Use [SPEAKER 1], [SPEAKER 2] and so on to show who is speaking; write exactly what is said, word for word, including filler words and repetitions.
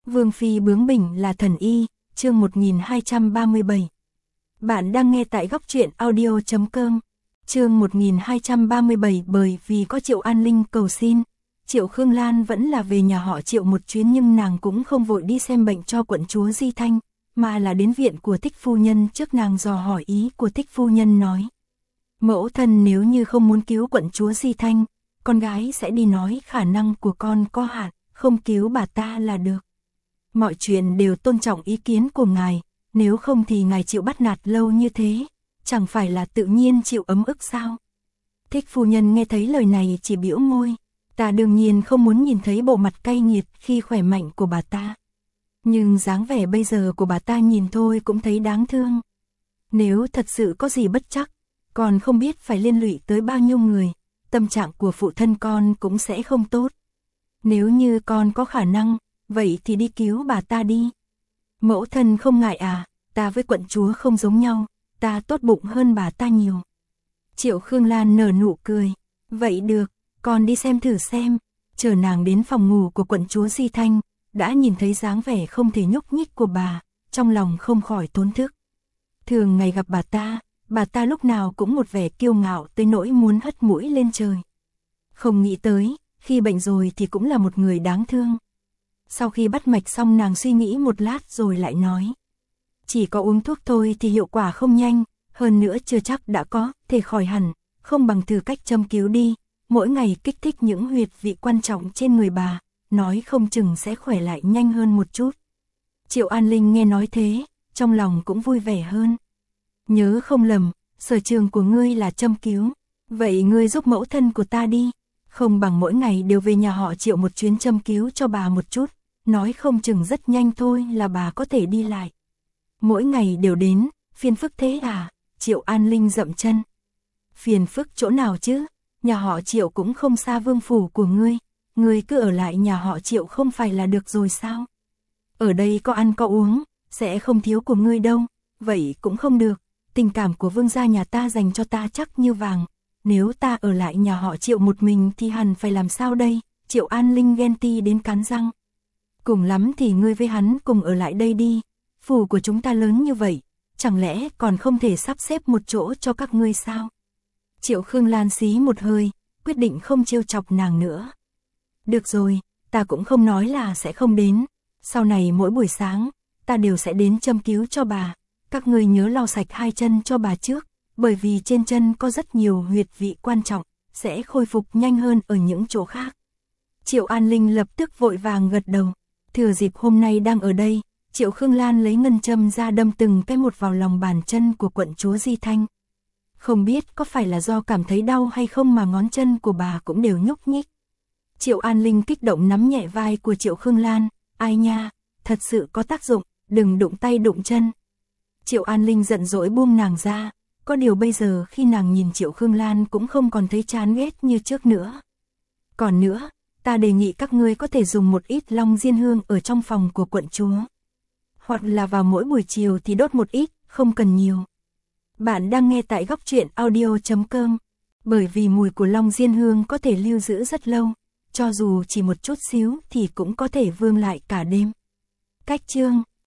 [SPEAKER 1] Vương phi bướng bỉnh là thần y, chương một nghìn hai trăm ba mươi bảy. Bạn đang nghe tại góc truyện audio chấm com. Chương một nghìn hai trăm ba mươi bảy. Bởi vì có Triệu An Linh cầu xin, Triệu Khương Lan vẫn là về nhà họ Triệu một chuyến, nhưng nàng cũng không vội đi xem bệnh cho quận chúa Di Thanh, mà là đến viện của Thích phu nhân. Trước nàng dò hỏi ý của Thích phu nhân, nói: mẫu thân nếu như không muốn cứu quận chúa Di Thanh, con gái sẽ đi nói khả năng của con có hạn, không cứu bà ta là được. Mọi chuyện đều tôn trọng ý kiến của ngài, nếu không thì ngài chịu bắt nạt lâu như thế, chẳng phải là tự nhiên chịu ấm ức sao? Thích phu nhân nghe thấy lời này chỉ bĩu môi, ta đương nhiên không muốn nhìn thấy bộ mặt cay nghiệt khi khỏe mạnh của bà ta. Nhưng dáng vẻ bây giờ của bà ta nhìn thôi cũng thấy đáng thương. Nếu thật sự có gì bất trắc, còn không biết phải liên lụy tới bao nhiêu người, tâm trạng của phụ thân con cũng sẽ không tốt. Nếu như con có khả năng, vậy thì đi cứu bà ta đi. Mẫu thân không ngại à, ta với quận chúa không giống nhau, ta tốt bụng hơn bà ta nhiều. Triệu Khương Lan nở nụ cười, vậy được, con đi xem thử xem. Chờ nàng đến phòng ngủ của quận chúa Di Thanh, đã nhìn thấy dáng vẻ không thể nhúc nhích của bà, trong lòng không khỏi thốn thức. Thường ngày gặp bà ta, bà ta lúc nào cũng một vẻ kiêu ngạo tới nỗi muốn hất mũi lên trời. Không nghĩ tới, khi bệnh rồi thì cũng là một người đáng thương. Sau khi bắt mạch xong, nàng suy nghĩ một lát rồi lại nói: chỉ có uống thuốc thôi thì hiệu quả không nhanh, hơn nữa chưa chắc đã có thể khỏi hẳn, không bằng thử cách châm cứu đi, mỗi ngày kích thích những huyệt vị quan trọng trên người bà, nói không chừng sẽ khỏe lại nhanh hơn một chút. Triệu An Linh nghe nói thế, trong lòng cũng vui vẻ hơn. Nhớ không lầm, sở trường của ngươi là châm cứu, vậy ngươi giúp mẫu thân của ta đi, không bằng mỗi ngày đều về nhà họ Triệu một chuyến châm cứu cho bà một chút, nói không chừng rất nhanh thôi là bà có thể đi lại. Mỗi ngày đều đến, phiền phức thế à? Triệu An Linh dậm chân. Phiền phức chỗ nào chứ, nhà họ Triệu cũng không xa vương phủ của ngươi, ngươi cứ ở lại nhà họ Triệu không phải là được rồi sao? Ở đây có ăn có uống, sẽ không thiếu của ngươi đâu. Vậy cũng không được, tình cảm của vương gia nhà ta dành cho ta chắc như vàng, nếu ta ở lại nhà họ Triệu một mình thì hẳn phải làm sao đây? Triệu An Linh ghen ti đến cắn răng. Cùng lắm thì ngươi với hắn cùng ở lại đây đi, phủ của chúng ta lớn như vậy, chẳng lẽ còn không thể sắp xếp một chỗ cho các ngươi sao? Triệu Khương Lan xí một hơi, quyết định không trêu chọc nàng nữa. Được rồi, ta cũng không nói là sẽ không đến, sau này mỗi buổi sáng, ta đều sẽ đến châm cứu cho bà, các ngươi nhớ lau sạch hai chân cho bà trước, bởi vì trên chân có rất nhiều huyệt vị quan trọng, sẽ khôi phục nhanh hơn ở những chỗ khác. Triệu An Linh lập tức vội vàng gật đầu. Thừa dịp hôm nay đang ở đây, Triệu Khương Lan lấy ngân châm ra đâm từng cái một vào lòng bàn chân của quận chúa Di Thanh. Không biết có phải là do cảm thấy đau hay không mà ngón chân của bà cũng đều nhúc nhích. Triệu An Linh kích động nắm nhẹ vai của Triệu Khương Lan, ai nha, thật sự có tác dụng, đừng đụng tay đụng chân. Triệu An Linh giận dỗi buông nàng ra, có điều bây giờ khi nàng nhìn Triệu Khương Lan cũng không còn thấy chán ghét như trước nữa. Còn nữa, ta đề nghị các ngươi có thể dùng một ít long diên hương ở trong phòng của quận chúa. Hoặc là vào mỗi buổi chiều thì đốt một ít, không cần nhiều. Bạn đang nghe tại góc truyện audio chấm com. Bởi vì mùi của long diên hương có thể lưu giữ rất lâu, cho dù chỉ một chút xíu thì cũng có thể vương lại cả đêm. Cách chương